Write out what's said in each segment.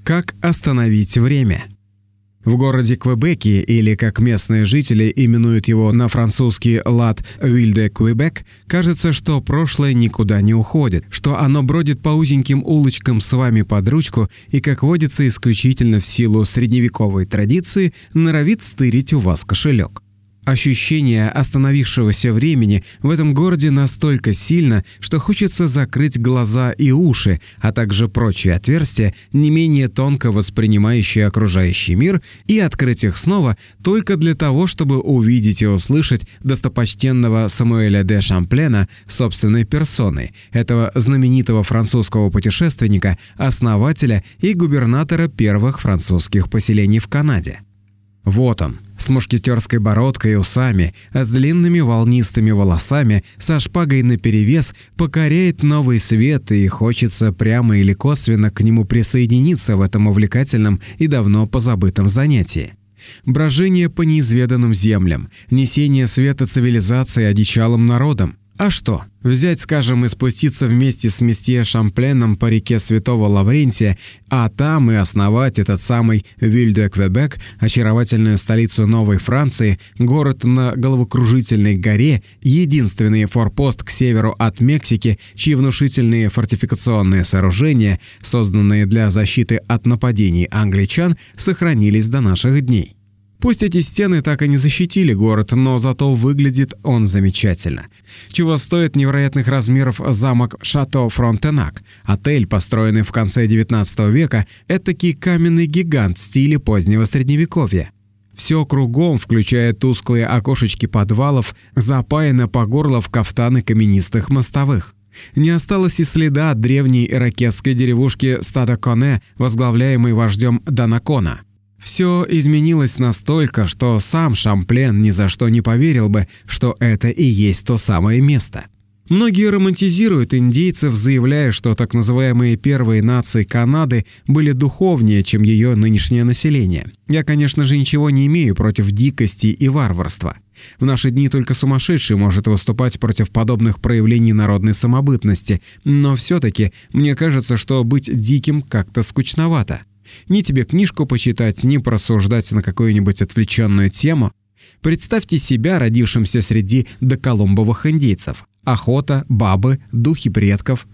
Как остановить время? В городе Квебеке, или как местные жители именуют его на французский лад «Ville de Québec», кажется, что прошлое никуда не уходит, что оно бродит по узеньким улочкам с вами под ручку и, как водится исключительно в силу средневековой традиции, норовит стырить у вас кошелек. Ощущение остановившегося времени в этом городе настолько сильно, что хочется закрыть глаза и уши, а также прочие отверстия, не менее тонко воспринимающие окружающий мир, и открыть их снова только для того, чтобы увидеть и услышать достопочтенного Самуэля де Шамплена собственной персоной, этого знаменитого французского путешественника, основателя и губернатора первых французских поселений в Канаде. Вот он, с мушкетерской бородкой и усами, с длинными волнистыми волосами, со шпагой наперевес, покоряет новый свет, и хочется прямо или косвенно к нему присоединиться в этом увлекательном и давно позабытом занятии. Брожение по неизведанным землям, несение света цивилизации одичалым народам. А что, взять, скажем, и спуститься вместе с месье Шампленом по реке Святого Лаврентия, а там и основать этот самый Ville de Québec, очаровательную столицу Новой Франции, город на головокружительной горе, единственный форпост к северу от Мексики, чьи внушительные фортификационные сооружения, созданные для защиты от нападений англичан, сохранились до наших дней. Пусть эти стены так и не защитили город, но зато выглядит он замечательно. Чего стоит невероятных размеров замок Шато Фронтенак, отель, построенный в конце XIX века, этакий каменный гигант в стиле позднего Средневековья. Все кругом, включая тусклые окошечки подвалов, запаяно по горло в кафтаны каменистых мостовых. Не осталось и следа от древней иракетской деревушки Стадо-Коне, возглавляемой вождем Данакона. Все изменилось настолько, что сам Шамплен ни за что не поверил бы, что это и есть то самое место. Многие романтизируют индейцев, заявляя, что так называемые первые нации Канады были духовнее, чем ее нынешнее население. Я, конечно же, ничего не имею против дикости и варварства. В наши дни только сумасшедший может выступать против подобных проявлений народной самобытности, но все-таки мне кажется, что быть диким как-то скучновато. Ни тебе книжку почитать, ни просуждать на какую-нибудь отвлеченную тему. Представьте себя родившимся среди доколумбовых индейцев. Охота, бабы, духи предков,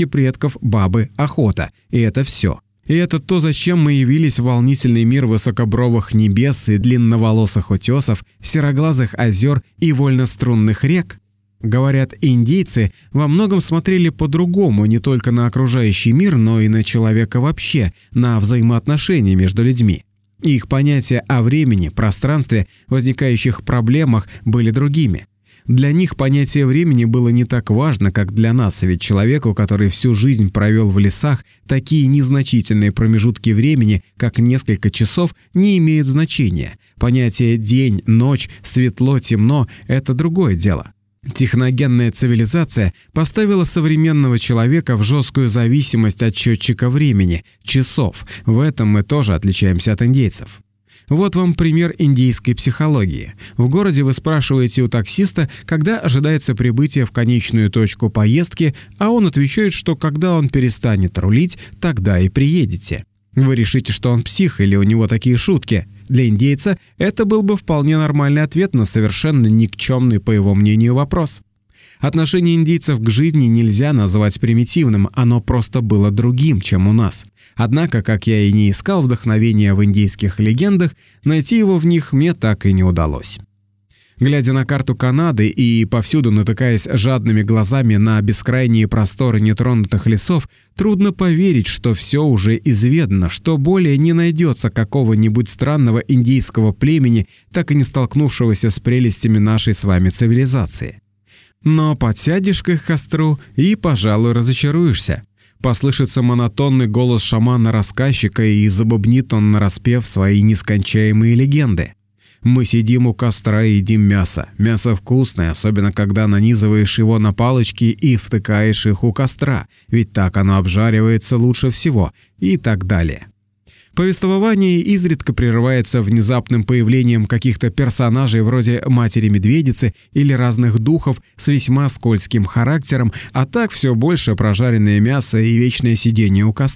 бабы, охота. И это все. И это то, зачем мы явились в волнительный мир высокобровых небес и длинноволосых утесов, сероглазых озер и вольнострунных рек. Говорят, индейцы во многом смотрели по-другому не только на окружающий мир, но и на человека вообще, на взаимоотношения между людьми. Их понятия о времени, пространстве, возникающих проблемах были другими. Для них понятие времени было не так важно, как для нас, ведь человеку, который всю жизнь провел в лесах, такие незначительные промежутки времени, как несколько часов, не имеют значения. Понятие день, ночь, светло, темно – это другое дело. Техногенная цивилизация поставила современного человека в жесткую зависимость от счетчика времени, часов. В этом мы тоже отличаемся от индейцев. Вот вам пример индейской психологии. В городе вы спрашиваете у таксиста, когда ожидается прибытие в конечную точку поездки, а он отвечает, что когда он перестанет рулить, тогда и приедете. Вы решите, что он псих или у него такие шутки. Для индейца это был бы вполне нормальный ответ на совершенно никчемный, по его мнению, вопрос. Отношение индейцев к жизни нельзя назвать примитивным, оно просто было другим, чем у нас. Однако, как я и не искал вдохновения в индейских легендах, найти его в них мне так и не удалось. Глядя на карту Канады и повсюду натыкаясь жадными глазами на бескрайние просторы нетронутых лесов, трудно поверить, что все уже изведано, что более не найдется какого-нибудь странного индейского племени, так и не столкнувшегося с прелестями нашей с вами цивилизации. Но подсядешь к их костру и, пожалуй, разочаруешься. Послышится монотонный голос шамана-рассказчика, и забубнит он нараспев свои нескончаемые легенды. Мы сидим у костра и едим мясо. Мясо вкусное, особенно когда нанизываешь его на палочки и втыкаешь их у костра, ведь так оно обжаривается лучше всего, и так далее. Повествование изредка прерывается внезапным появлением каких-то персонажей вроде матери-медведицы или разных духов с весьма скользким характером, а так все больше прожаренное мясо и вечное сидение у костра.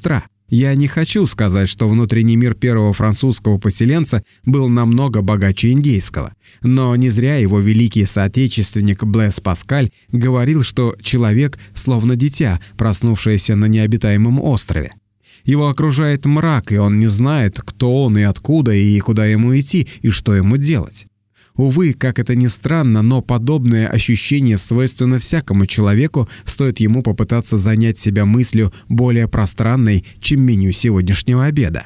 Я не хочу сказать, что внутренний мир первого французского поселенца был намного богаче индейского, но не зря его великий соотечественник Блэс Паскаль говорил, что человек словно дитя, проснувшееся на необитаемом острове. Его окружает мрак, и он не знает, кто он и откуда, и куда ему идти, и что ему делать. Увы, как это ни странно, но подобное ощущение свойственно всякому человеку, стоит ему попытаться занять себя мыслью более пространной, чем меню сегодняшнего обеда.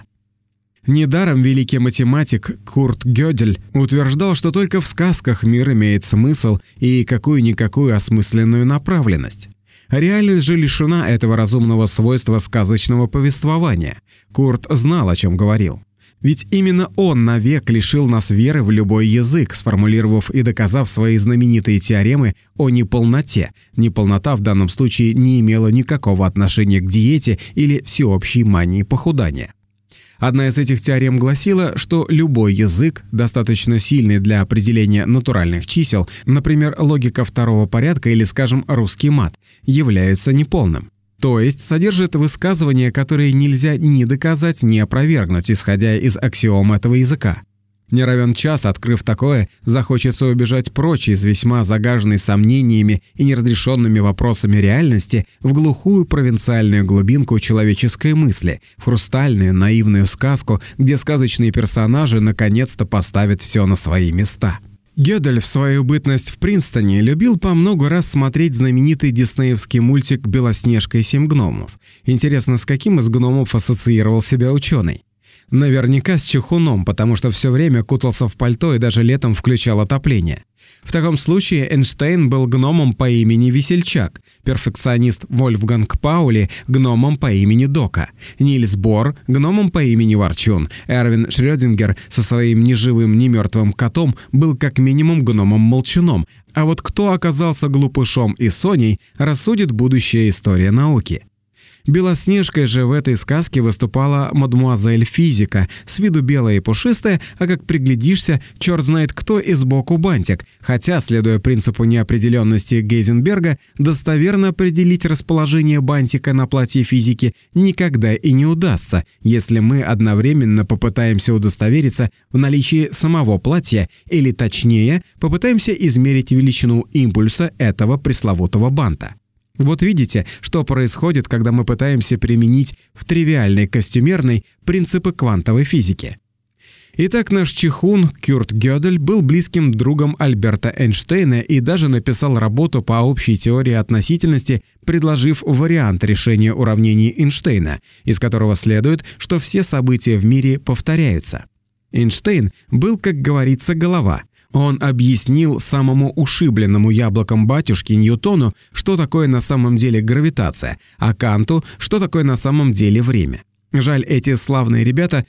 Недаром великий математик Курт Гёдель утверждал, что только в сказках мир имеет смысл и какую-никакую осмысленную направленность. Реальность же лишена этого разумного свойства сказочного повествования. Курт знал, о чем говорил. Ведь именно он навек лишил нас веры в любой язык, сформулировав и доказав свои знаменитые теоремы о неполноте. Неполнота в данном случае не имела никакого отношения к диете или всеобщей мании похудания. Одна из этих теорем гласила, что любой язык, достаточно сильный для определения натуральных чисел, например, логика второго порядка или, скажем, русский мат, является неполным. То есть содержит высказывания, которые нельзя ни доказать, ни опровергнуть, исходя из аксиом этого языка. Не равен час, открыв такое, захочется убежать прочь из весьма загаженной сомнениями и неразрешенными вопросами реальности в глухую провинциальную глубинку человеческой мысли, в хрустальную наивную сказку, где сказочные персонажи наконец-то поставят все на свои места. Гёдель в свою бытность в Принстоне любил по много раз смотреть знаменитый диснеевский мультик «Белоснежка и 7 гномов». Интересно, с каким из гномов ассоциировал себя ученый? Наверняка с чехуном, потому что все время кутался в пальто и даже летом включал отопление. В таком случае Эйнштейн был гномом по имени Весельчак, перфекционист Вольфганг Паули – гномом по имени Дока, Нильс Бор – гномом по имени Ворчун, Эрвин Шрёдингер со своим неживым, немертвым котом был как минимум гномом-молчуном, а вот кто оказался глупышом и Соней, рассудит будущая история науки. Белоснежкой же в этой сказке выступала мадемуазель Физика, с виду белая и пушистая, а как приглядишься, черт знает кто и сбоку бантик, хотя, следуя принципу неопределенности Гейзенберга, достоверно определить расположение бантика на платье Физики никогда и не удастся, если мы одновременно попытаемся удостовериться в наличии самого платья, или точнее, попытаемся измерить величину импульса этого пресловутого банта. Вот видите, что происходит, когда мы пытаемся применить в тривиальной костюмерной принципы квантовой физики. Итак, наш чехун Курт Гёдель был близким другом Альберта Эйнштейна и даже написал работу по общей теории относительности, предложив вариант решения уравнений Эйнштейна, из которого следует, что все события в мире повторяются. Эйнштейн был, как говорится, голова. Он объяснил самому ушибленному яблоком батюшке Ньютону, что такое на самом деле гравитация, а Канту, что такое на самом деле время. Жаль, эти славные ребята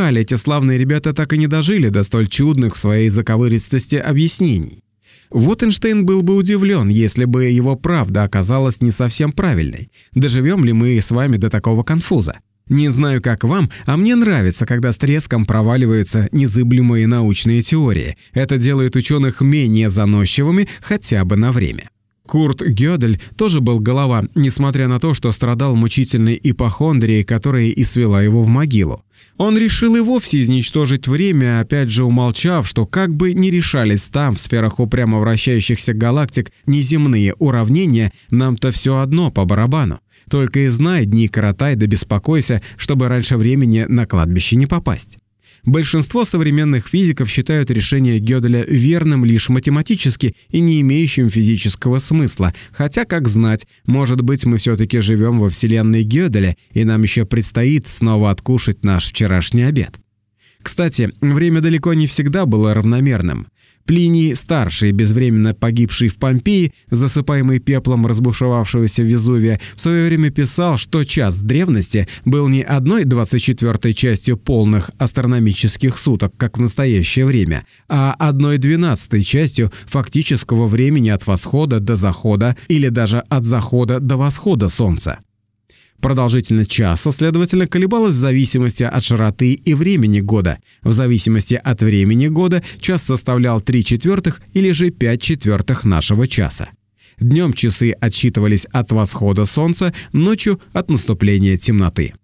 так и не дожили до столь чудных в своей заковыристости объяснений. Вот Эйнштейн был бы удивлен, если бы его правда оказалась не совсем правильной. Доживем ли мы с вами до такого конфуза? Не знаю, как вам, а мне нравится, когда с треском проваливаются незыблемые научные теории. Это делает ученых менее заносчивыми хотя бы на время. Курт Гёдель тоже был голова, несмотря на то, что страдал мучительной ипохондрией, которая и свела его в могилу. Он решил и вовсе изничтожить время, опять же умолчав, что как бы ни решались там, в сферах упрямо вращающихся галактик, неземные уравнения, нам-то все одно по барабану. Только и знай, дни коротай да беспокойся, чтобы раньше времени на кладбище не попасть. Большинство современных физиков считают решение Гёделя верным лишь математически и не имеющим физического смысла, хотя, как знать, может быть, мы все-таки живем во вселенной Гёделя, и нам еще предстоит снова откушать наш вчерашний обед. Кстати, время далеко не всегда было равномерным. Плиний Старший, безвременно погибший в Помпеи, засыпаемый пеплом разбушевавшегося Везувия, в свое время писал, что час в древности был не 1/24 частью полных астрономических суток, как в настоящее время, а 1/12 частью фактического времени от восхода до захода или даже от захода до восхода Солнца. Продолжительность часа, следовательно, колебалась в зависимости от широты и времени года. В зависимости от времени года час составлял 3/4 или же 5/4 нашего часа. Днем часы отсчитывались от восхода солнца, ночью от наступления темноты.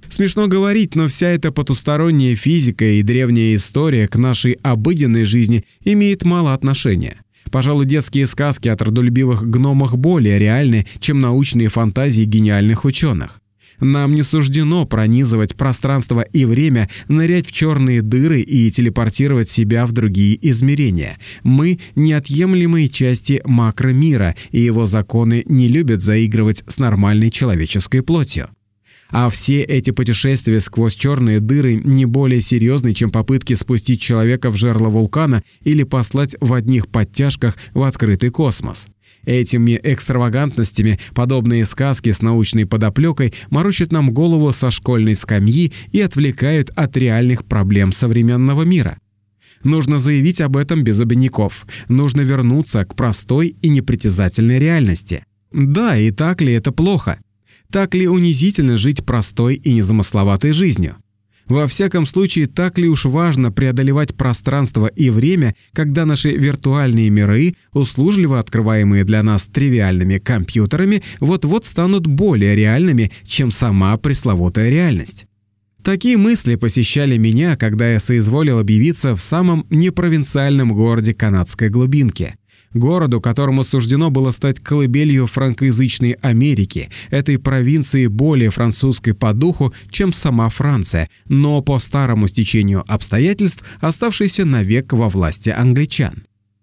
Смешно говорить, но вся эта потусторонняя физика и древняя история к нашей обыденной жизни имеет мало отношения. Пожалуй, детские сказки о трудолюбивых гномах более реальны, чем научные фантазии гениальных ученых. Нам не суждено пронизывать пространство и время, нырять в черные дыры и телепортировать себя в другие измерения. Мы – неотъемлемые части макромира, и его законы не любят заигрывать с нормальной человеческой плотью. А все эти путешествия сквозь черные дыры не более серьезны, чем попытки спустить человека в жерло вулкана или послать в одних подтяжках в открытый космос. Этими экстравагантностями подобные сказки с научной подоплекой морочат нам голову со школьной скамьи и отвлекают от реальных проблем современного мира. Нужно заявить об этом без обиняков. Нужно вернуться к простой и непритязательной реальности. Да, и так ли это плохо? Так ли унизительно жить простой и незамысловатой жизнью? Во всяком случае, так ли уж важно преодолевать пространство и время, когда наши виртуальные миры, услужливо открываемые для нас тривиальными компьютерами, вот-вот станут более реальными, чем сама пресловутая реальность? Такие мысли посещали меня, когда я соизволил объявиться в самом непровинциальном городе канадской глубинки. Городу, которому суждено было стать колыбелью франкоязычной Америки, этой провинции более французской по духу, чем сама Франция, но по старому стечению обстоятельств оставшейся навек во власти англичан.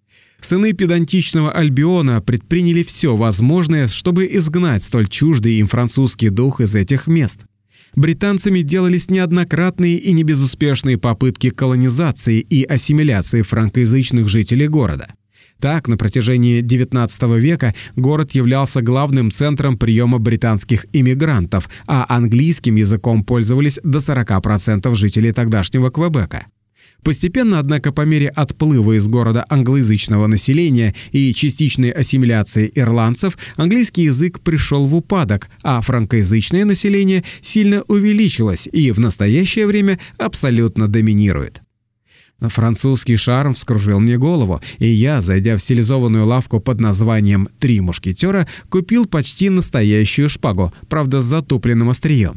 Сыны педантичного Альбиона предприняли все возможное, чтобы изгнать столь чуждый им французский дух из этих мест. Британцами делались неоднократные и небезуспешные попытки колонизации и ассимиляции франкоязычных жителей города. Так, на протяжении XIX века город являлся главным центром приема британских иммигрантов, а английским языком пользовались до 40% жителей тогдашнего Квебека. Постепенно, однако, по мере отплыва из города англоязычного населения и частичной ассимиляции ирландцев, английский язык пришел в упадок, а франкоязычное население сильно увеличилось и в настоящее время абсолютно доминирует. Французский шарм вскружил мне голову, и я, зайдя в стилизованную лавку под названием «Три мушкетера», купил почти настоящую шпагу, правда с затупленным острием.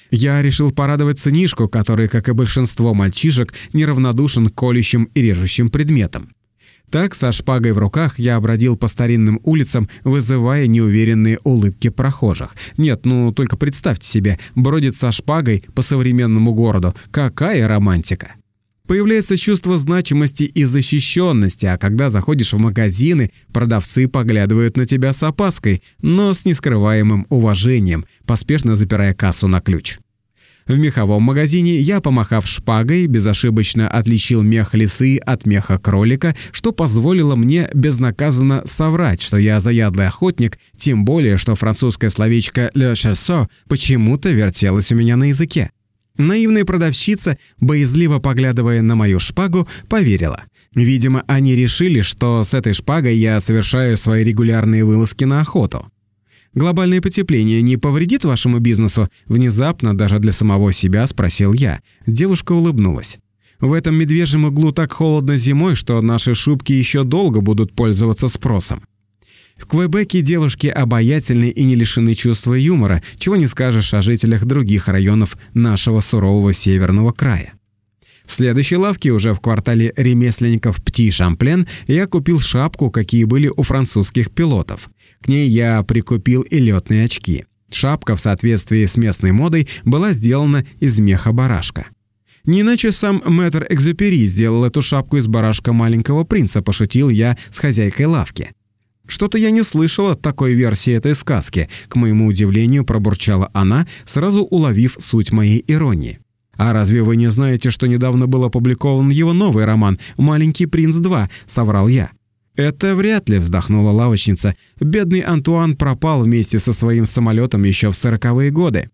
Я решил порадовать сынишку, который, как и большинство мальчишек, неравнодушен к колющим и режущим предметам. Так, со шпагой в руках я бродил по старинным улицам, вызывая неуверенные улыбки прохожих. Нет, только представьте себе, бродит со шпагой по современному городу. Какая романтика! Появляется чувство значимости и защищенности, а когда заходишь в магазины, продавцы поглядывают на тебя с опаской, но с нескрываемым уважением, поспешно запирая кассу на ключ. В меховом магазине я, помахав шпагой, безошибочно отличил мех лисы от меха кролика, что позволило мне безнаказанно соврать, что я заядлый охотник, тем более, что французское словечко «le chasseur» почему-то вертелось у меня на языке. Наивная продавщица, боязливо поглядывая на мою шпагу, поверила. Видимо, они решили, что с этой шпагой я совершаю свои регулярные вылазки на охоту. «Глобальное потепление не повредит вашему бизнесу?» Внезапно, даже для самого себя, спросил я. Девушка улыбнулась. «В этом медвежьем углу так холодно зимой, что наши шубки еще долго будут пользоваться спросом». В Квебеке девушки обаятельны и не лишены чувства юмора, чего не скажешь о жителях других районов нашего сурового северного края. В следующей лавке, уже в квартале ремесленников Пти-Шамплен, я купил шапку, какие были у французских пилотов. К ней я прикупил и летные очки. Шапка, в соответствии с местной модой, была сделана из меха барашка. Не иначе сам мэтр Экзюпери сделал эту шапку из барашка маленького принца, пошутил я с хозяйкой лавки. «Что-то я не слышала такой версии этой сказки», к моему удивлению пробурчала она, сразу уловив суть моей иронии. «А разве вы не знаете, что недавно был опубликован его новый роман «Маленький принц 2», — соврал я. «Это вряд ли», — вздохнула лавочница. «Бедный Антуан пропал вместе со своим самолетом еще в 40-е годы».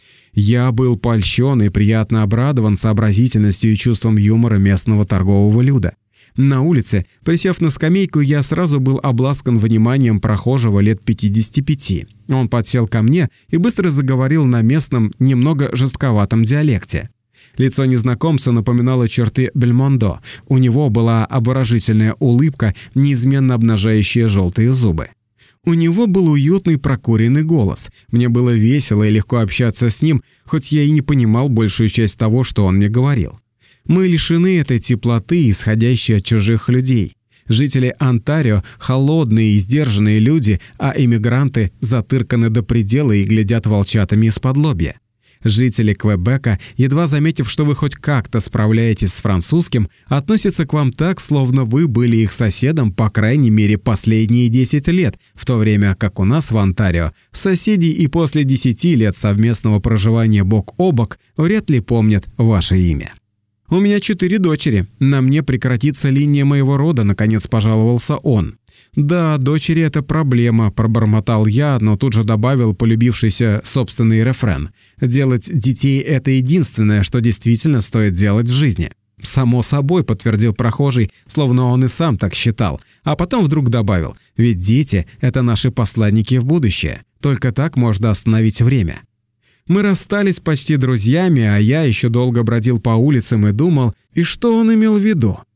Я был польщен и приятно обрадован сообразительностью и чувством юмора местного торгового люда. На улице, присев на скамейку, я сразу был обласкан вниманием прохожего лет 55. Он подсел ко мне и быстро заговорил на местном, немного жестковатом диалекте. Лицо незнакомца напоминало черты Бельмондо. У него была обворожительная улыбка, неизменно обнажающая желтые зубы. У него был уютный прокуренный голос. Мне было весело и легко общаться с ним, хоть я и не понимал большую часть того, что он мне говорил. Мы лишены этой теплоты, исходящей от чужих людей. Жители Онтарио – холодные и сдержанные люди, а иммигранты затырканы до предела и глядят волчатами из-под лобья. Жители Квебека, едва заметив, что вы хоть как-то справляетесь с французским, относятся к вам так, словно вы были их соседом по крайней мере последние 10 лет, в то время как у нас в Онтарио соседи и после 10 лет совместного проживания бок о бок вряд ли помнят ваше имя. «У меня 4 дочери. На мне прекратится линия моего рода», — наконец пожаловался он. «Да, дочери — это проблема», — пробормотал я, но тут же добавил полюбившийся собственный рефрен. «Делать детей — это единственное, что действительно стоит делать в жизни». «Само собой», — подтвердил прохожий, словно он и сам так считал, а потом вдруг добавил: «Ведь дети — это наши посланники в будущее. Только так можно остановить время». Мы расстались почти друзьями, а я еще долго бродил по улицам и думал, и что он имел в виду.